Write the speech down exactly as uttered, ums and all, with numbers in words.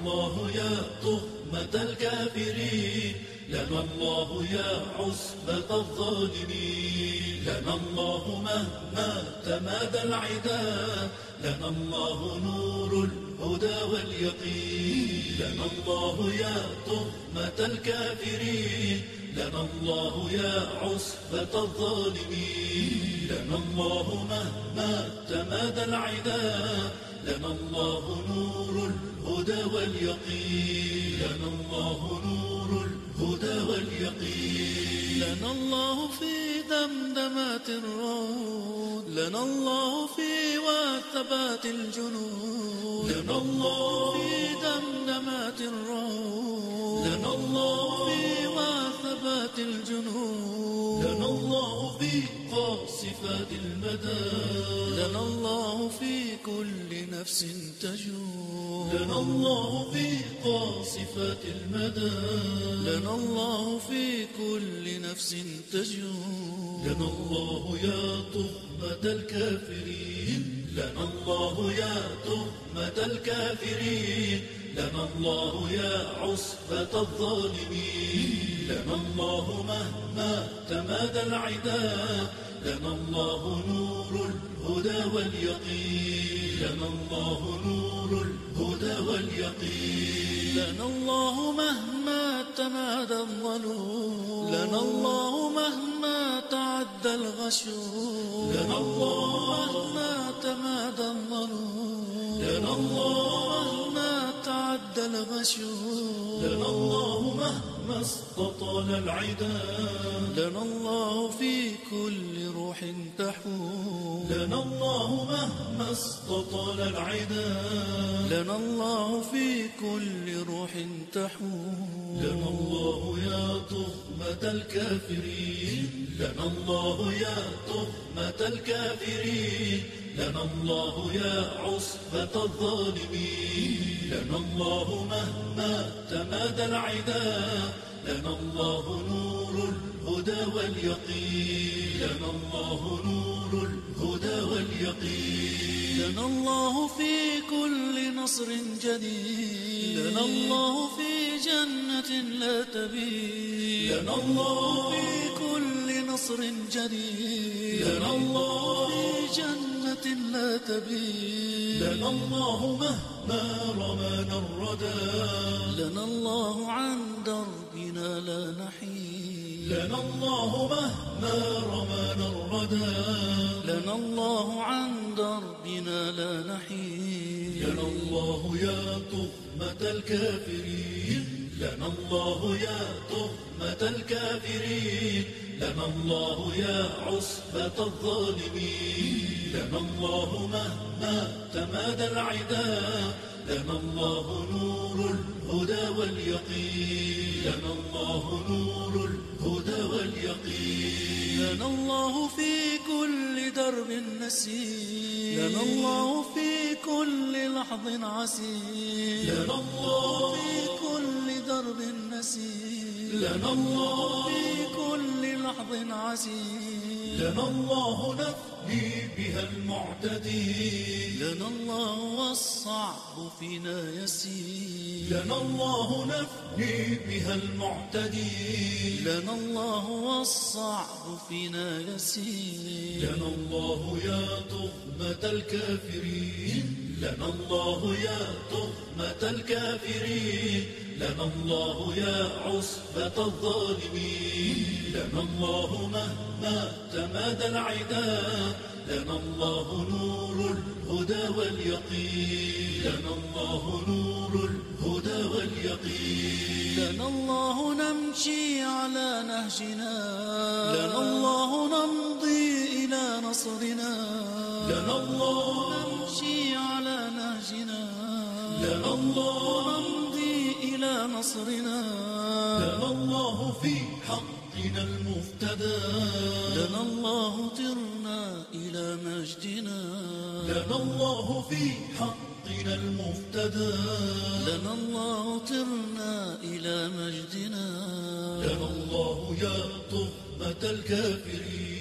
الله يا تهمة الكافرين، لنا الله يا عصبة الظالمين. لنا الله مهما تمادى العدا، لنا الله نور الهدى واليقين. لنا الله يا تهمة الكافرين، لنا الله يا عصبة الظالمين. لنا الله مهما تمادى العدا، لنا الله نور الهدى واليقين. لنا الله نور الهدى واليقين. لنا الله في دمدمات الرعود، لنا الله في وثبات الجنود. لنا الله في دمدمات الرعود، لنا الله في وثبات الجنود. لنا الله في قاصفات المدى، لنا الله في كل نفس تجود. لنا الله في قاصفات المدى، لنا الله في كل نفس تجود. لنا الله يا تهمة الكافرين، لنا الله يا تهمة الكافرين. لنا الله يا عصبة الظالمين. لنا الله مهما تمادى العدا، لنا الله نور الهدى واليقين. لنا الله نور الهدى واليقين. لنا الله مهما تمادى الظلوم، لنا الله مهما تعدى الغشوم. لنا الله مهما تمادى الظلوم، لنا الله مهما تعدى الغشوم. لنا الله مهما استطال العدا، لنا الله في كل روح تحوم. لنا الله مهما استطال العدا، لنا الله في كل روح تحوم. لنا الله يا تهمة الكافرين، لنا الله يا تهمة الكافرين. لنا الله يا عصبة الظالمين. لنا الله مهما تمادى العدا، لنا الله نور الهدى واليقين. لنا الله نور الهدى واليقين. لنا الله في كل نصر جديد، لنا الله في جنة لا تبيد. لنا الله في كل نصر جديد، لنا الله في جنة لا تبيد. لنا الله مهما رمانا الردى، لنا الله عن دربنا لا نحيد. لنا الله مهما رمانا الردى، لنا الله عن دربنا لا نحيد. لنا الله يا تهمة الكافرين، لنا الله يا تهمة الكافرين. لنا الله يا عصبة الظالمين. لنا الله مهما تمادى العدا، لنا الله نور الهدى واليقين. لنا الله نور الهدى واليقين. لنا الله في كل درب نسير، لنا الله في كل لحظ عسير. لنا الله في كل درب نسير، لنا الله في كل لحظ عسير. لنا الله نفدي بها المعتدين. لنا الله والصعب فينا يسير. لنا الله نفدي بها المعتدين. لنا الله والصعب فينا يسير. لنا الله يا تهمة الكافرين، لنا الله يا تهمة الكافرين. لنا الله يا عصبة الظالمين. لنا الله مهما تمادى العدا، لنا الله نور الهدى واليقين. لنا الله نور الهدى واليقين. لنا الله نمشي على نهجنا، لنا الله نمضي إلى نصرنا. لنا الله نمشي على نهجنا، لنا الله نمضي إلى نصرنا. لنا الله في حقنا المفتدى، لنا الله طرنا إلى مجدنا. لنا الله في حقنا المفتدى، لنا الله طرنا إلى مجدنا. لنا الله يا تهمة الكافرين.